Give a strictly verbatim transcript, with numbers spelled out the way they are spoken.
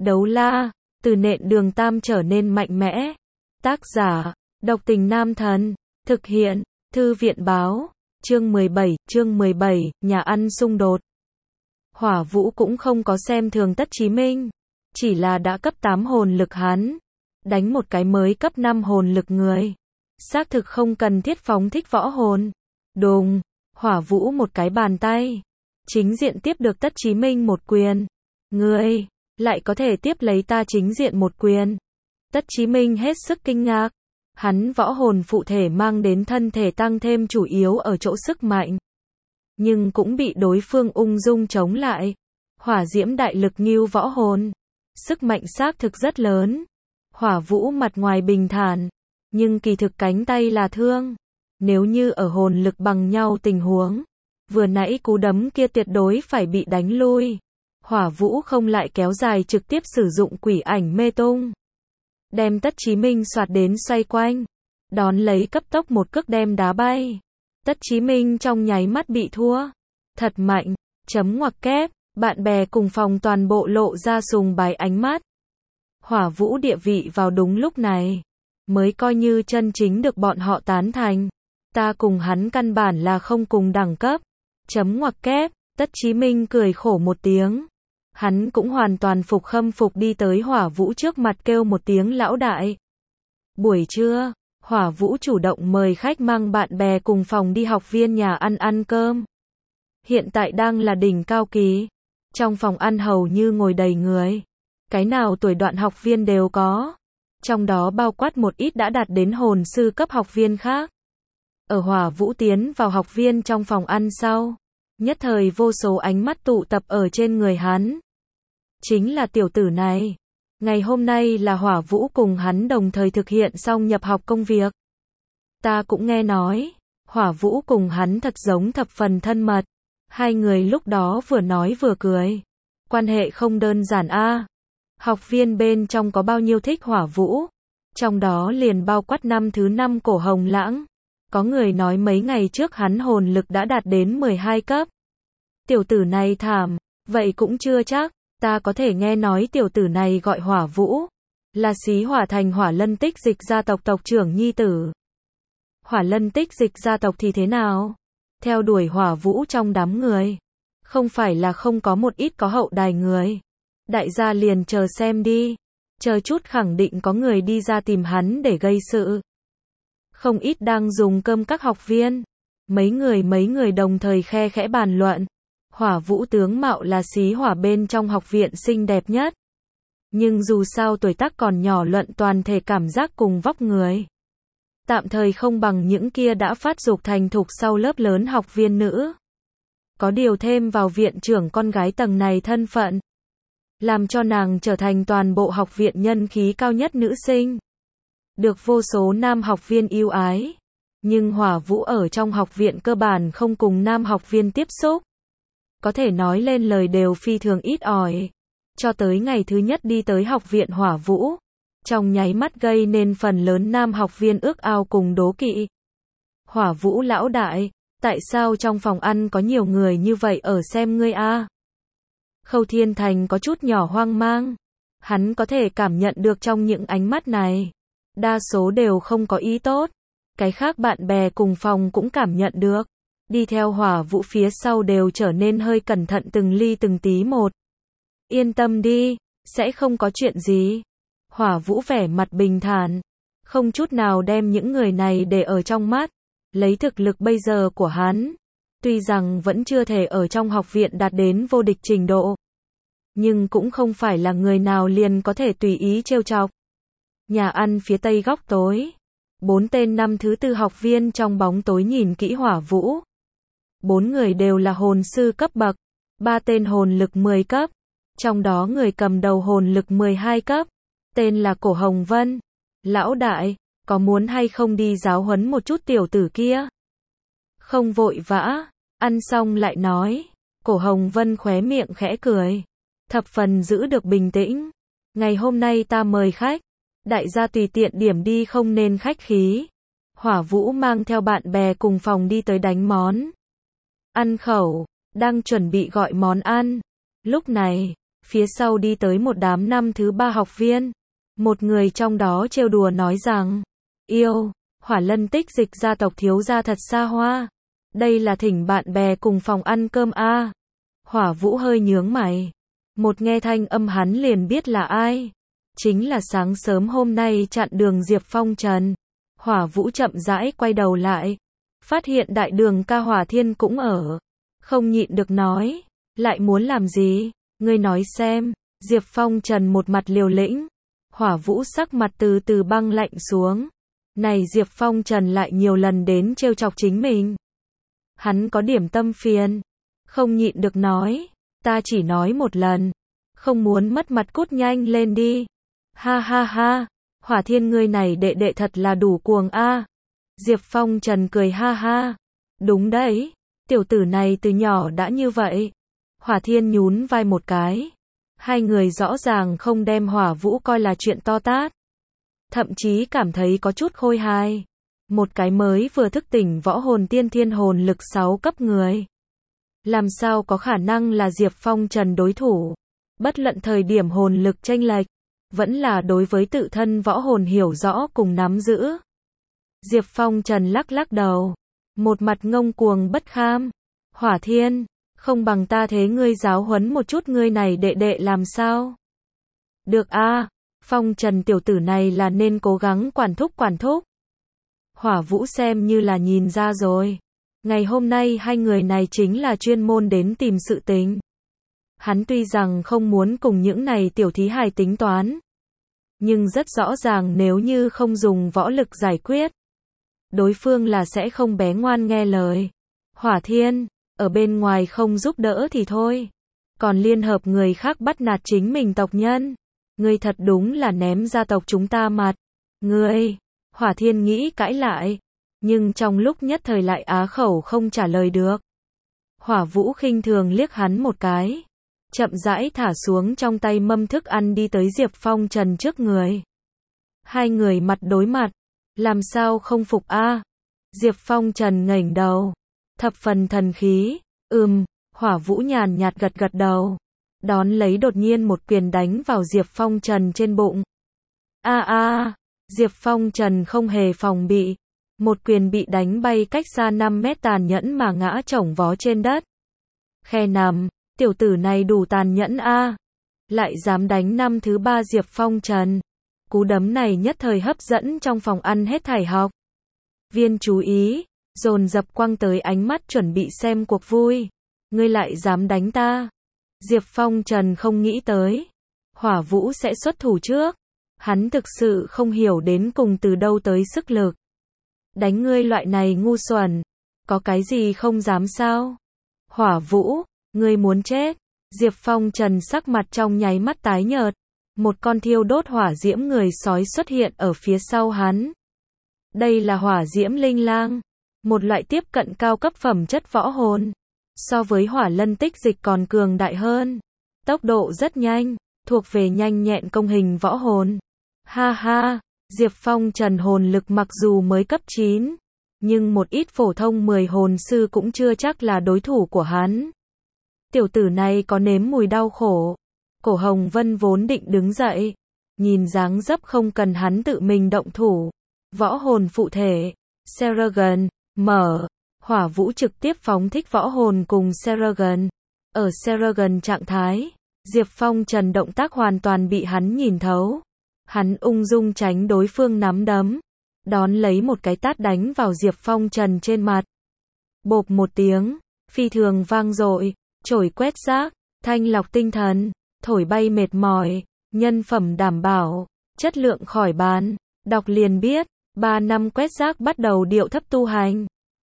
Đấu la, từ nện đường tam trở nên mạnh mẽ. Tác giả, độc tình nam thần. Thực hiện, thư viện báo. Chương mười bảy, chương mười bảy, nhà ăn xung đột. Hỏa Vũ cũng không có xem thường Tất Chí Minh. Chỉ là đã cấp tám hồn lực hắn. Đánh một cái mới cấp năm hồn lực người. Xác thực không cần thiết phóng thích võ hồn. Đùng, Hỏa Vũ một cái bàn tay. Chính diện tiếp được Tất Chí Minh một quyền. Ngươi, lại có thể tiếp lấy ta chính diện một quyền. Tất Chí Minh hết sức kinh ngạc. Hắn võ hồn phụ thể mang đến thân thể tăng thêm chủ yếu ở chỗ sức mạnh. Nhưng cũng bị đối phương ung dung chống lại. Hỏa diễm đại lực ngưu võ hồn. Sức mạnh xác thực rất lớn. Hỏa Vũ mặt ngoài bình thản. Nhưng kỳ thực cánh tay là thương. Nếu như ở hồn lực bằng nhau tình huống. Vừa nãy cú đấm kia tuyệt đối phải bị đánh lui. Hỏa Vũ không lại kéo dài trực tiếp sử dụng quỷ ảnh mê tung. Đem Tất Chí Minh xoạt đến xoay quanh. Đón lấy cấp tốc một cước đem đá bay. Tất Chí Minh trong nháy mắt bị thua. Thật mạnh. Chấm ngoặc kép. Bạn bè cùng phòng toàn bộ lộ ra sùng bái ánh mắt. Hỏa Vũ địa vị vào đúng lúc này. Mới coi như chân chính được bọn họ tán thành. Ta cùng hắn căn bản là không cùng đẳng cấp. Chấm ngoặc kép. Tất Chí Minh cười khổ một tiếng. Hắn cũng hoàn toàn phục khâm phục đi tới Hỏa Vũ trước mặt kêu một tiếng lão đại. Buổi trưa, Hỏa Vũ chủ động mời khách mang bạn bè cùng phòng đi học viên nhà ăn ăn cơm. Hiện tại đang là đỉnh cao kỳ. Trong phòng ăn hầu như ngồi đầy người. Cái nào tuổi đoạn học viên đều có. Trong đó bao quát một ít đã đạt đến hồn sư cấp học viên khác. Ở Hỏa Vũ tiến vào học viên trong phòng ăn sau. Nhất thời vô số ánh mắt tụ tập ở trên người hắn. Chính là tiểu tử này. Ngày hôm nay là Hỏa Vũ cùng hắn đồng thời thực hiện xong nhập học công việc. Ta cũng nghe nói. Hỏa Vũ cùng hắn thật giống thập phần thân mật. Hai người lúc đó vừa nói vừa cười. Quan hệ không đơn giản a. Học viên bên trong có bao nhiêu thích Hỏa Vũ. Trong đó liền bao quát năm thứ năm Cổ Hồng Lãng. Có người nói mấy ngày trước hắn hồn lực đã đạt đến mười hai cấp. Tiểu tử này thảm, vậy cũng chưa chắc, ta có thể nghe nói tiểu tử này gọi Hỏa Vũ. Là Xí Hỏa Thành Hỏa Lân Tích Dịch gia tộc tộc trưởng nhi tử. Hỏa Lân Tích Dịch gia tộc thì thế nào? Theo đuổi Hỏa Vũ trong đám người. Không phải là không có một ít có hậu đài người. Đại gia liền chờ xem đi. Chờ chút khẳng định có người đi ra tìm hắn để gây sự. Không ít đang dùng cơm các học viên. Mấy người mấy người đồng thời khe khẽ bàn luận. Hỏa Vũ tướng mạo là Xí Hỏa bên trong học viện xinh đẹp nhất. Nhưng dù sao tuổi tác còn nhỏ luận toàn thể cảm giác cùng vóc người. Tạm thời không bằng những kia đã phát dục thành thục sau lớp lớn học viên nữ. Có điều thêm vào viện trưởng con gái tầng này thân phận. Làm cho nàng trở thành toàn bộ học viện nhân khí cao nhất nữ sinh. Được vô số nam học viên yêu ái. Nhưng Hỏa Vũ ở trong học viện cơ bản không cùng nam học viên tiếp xúc. Có thể nói lên lời đều phi thường ít ỏi. Cho tới ngày thứ nhất đi tới học viện Hỏa Vũ. Trong nháy mắt gây nên phần lớn nam học viên ước ao cùng đố kỵ. Hỏa Vũ lão đại, tại sao trong phòng ăn có nhiều người như vậy ở xem ngươi a? Khâu Thiên Thành có chút nhỏ hoang mang. Hắn có thể cảm nhận được trong những ánh mắt này. Đa số đều không có ý tốt. Cái khác bạn bè cùng phòng cũng cảm nhận được. Đi theo Hỏa Vũ phía sau đều trở nên hơi cẩn thận từng ly từng tí một. Yên tâm đi, sẽ không có chuyện gì. Hỏa Vũ vẻ mặt bình thản. Không chút nào đem những người này để ở trong mắt. Lấy thực lực bây giờ của hắn. Tuy rằng vẫn chưa thể ở trong học viện đạt đến vô địch trình độ. Nhưng cũng không phải là người nào liền có thể tùy ý trêu chọc. Nhà ăn phía tây góc tối. Bốn tên năm thứ tư học viên trong bóng tối nhìn kỹ Hỏa Vũ. Bốn người đều là hồn sư cấp bậc. Ba tên hồn lực mười cấp. Trong đó người cầm đầu hồn lực mười hai cấp. Tên là Cổ Hồng Vân. Lão đại, có muốn hay không đi giáo huấn một chút tiểu tử kia? Không vội vã. Ăn xong lại nói. Cổ Hồng Vân khóe miệng khẽ cười. Thập phần giữ được bình tĩnh. Ngày hôm nay ta mời khách. Đại gia tùy tiện điểm đi không nên khách khí. Hỏa Vũ mang theo bạn bè cùng phòng đi tới đánh món. Ăn khẩu. Đang chuẩn bị gọi món ăn. Lúc này, phía sau đi tới một đám năm thứ ba học viên. Một người trong đó trêu đùa nói rằng, yêu, Hỏa Lân Tích Dịch gia tộc thiếu gia thật xa hoa. Đây là thỉnh bạn bè cùng phòng ăn cơm a. Hỏa Vũ hơi nhướng mày. Một nghe thanh âm hắn liền biết là ai. Chính là sáng sớm hôm nay chặn đường Diệp Phong Trần. Hỏa Vũ chậm rãi quay đầu lại. Phát hiện đại đường ca Hỏa Thiên cũng ở. Không nhịn được nói. Lại muốn làm gì? Ngươi nói xem. Diệp Phong Trần một mặt liều lĩnh. Hỏa Vũ sắc mặt từ từ băng lạnh xuống. Này Diệp Phong Trần lại nhiều lần đến trêu chọc chính mình. Hắn có điểm tâm phiền. Không nhịn được nói. Ta chỉ nói một lần. Không muốn mất mặt cút nhanh lên đi. Ha ha ha. Hỏa Thiên ngươi này đệ đệ thật là đủ cuồng a. Diệp Phong Trần cười ha ha. Đúng đấy. Tiểu tử này từ nhỏ đã như vậy. Hỏa Thiên nhún vai một cái. Hai người rõ ràng không đem Hỏa Vũ coi là chuyện to tát. Thậm chí cảm thấy có chút khôi hài. Một cái mới vừa thức tỉnh võ hồn tiên thiên hồn lực sáu cấp người. Làm sao có khả năng là Diệp Phong Trần đối thủ. Bất luận thời điểm hồn lực chênh lệch, vẫn là đối với tự thân võ hồn hiểu rõ cùng nắm giữ. Diệp Phong Trần lắc lắc đầu. Một mặt ngông cuồng bất kham. Hỏa Thiên, không bằng ta thế ngươi giáo huấn một chút ngươi này đệ đệ làm sao? Được a, Phong Trần tiểu tử này là nên cố gắng quản thúc quản thúc. Hỏa Vũ xem như là nhìn ra rồi. Ngày hôm nay hai người này chính là chuyên môn đến tìm sự tình. Hắn tuy rằng không muốn cùng những này tiểu thí hài tính toán. Nhưng rất rõ ràng nếu như không dùng võ lực giải quyết. Đối phương là sẽ không bé ngoan nghe lời. Hỏa Thiên, ở bên ngoài không giúp đỡ thì thôi. Còn liên hợp người khác bắt nạt chính mình tộc nhân. Ngươi thật đúng là ném gia tộc chúng ta mặt. Ngươi, Hỏa Thiên nghĩ cãi lại. Nhưng trong lúc nhất thời lại á khẩu không trả lời được. Hỏa Vũ khinh thường liếc hắn một cái. Chậm rãi thả xuống trong tay mâm thức ăn đi tới Diệp Phong Trần trước người. Hai người mặt đối mặt. Làm sao không phục a? Diệp Phong Trần ngẩng đầu. Thập phần thần khí. Ừm, Hỏa Vũ nhàn nhạt gật gật đầu. Đón lấy đột nhiên một quyền đánh vào Diệp Phong Trần trên bụng. A a, Diệp Phong Trần không hề phòng bị. Một quyền bị đánh bay cách xa năm mét tàn nhẫn mà ngã chổng vó trên đất. Khe nằm, tiểu tử này đủ tàn nhẫn a. Lại dám đánh năm thứ ba Diệp Phong Trần. Cú đấm này nhất thời hấp dẫn trong phòng ăn hết thảy học viên chú ý, dồn dập quăng tới ánh mắt chuẩn bị xem cuộc vui. Ngươi lại dám đánh ta? Diệp Phong Trần không nghĩ tới. Hỏa Vũ sẽ xuất thủ trước. Hắn thực sự không hiểu đến cùng từ đâu tới sức lực. Đánh ngươi loại này ngu xuẩn. Có cái gì không dám sao? Hỏa Vũ, ngươi muốn chết. Diệp Phong Trần sắc mặt trong nháy mắt tái nhợt. Một con thiêu đốt hỏa diễm người sói xuất hiện ở phía sau hắn. Đây là hỏa diễm linh lang. Một loại tiếp cận cao cấp phẩm chất võ hồn. So với Hỏa Lân Tích Dịch còn cường đại hơn. Tốc độ rất nhanh, thuộc về nhanh nhẹn công hình võ hồn. Ha ha, Diệp Phong Trần hồn lực mặc dù mới cấp chín, nhưng một ít phổ thông mười hồn sư cũng chưa chắc là đối thủ của hắn. Tiểu tử này có nếm mùi đau khổ. Cổ Hồng Vân vốn định đứng dậy, nhìn dáng dấp không cần hắn tự mình động thủ. Võ hồn phụ thể, Seragon, mở. Hỏa Vũ trực tiếp phóng thích võ hồn cùng Seragon. Ở Seragon trạng thái, Diệp Phong Trần động tác hoàn toàn bị hắn nhìn thấu. Hắn ung dung tránh đối phương nắm đấm, đón lấy một cái tát đánh vào Diệp Phong Trần trên mặt. Bộp một tiếng, phi thường vang dội, chổi quét rác, thanh lọc tinh thần, thổi bay mệt mỏi, nhân phẩm đảm bảo, chất lượng khỏi bàn. Đọc liền biết, ba năm quét rác bắt đầu điệu thấp tu hành.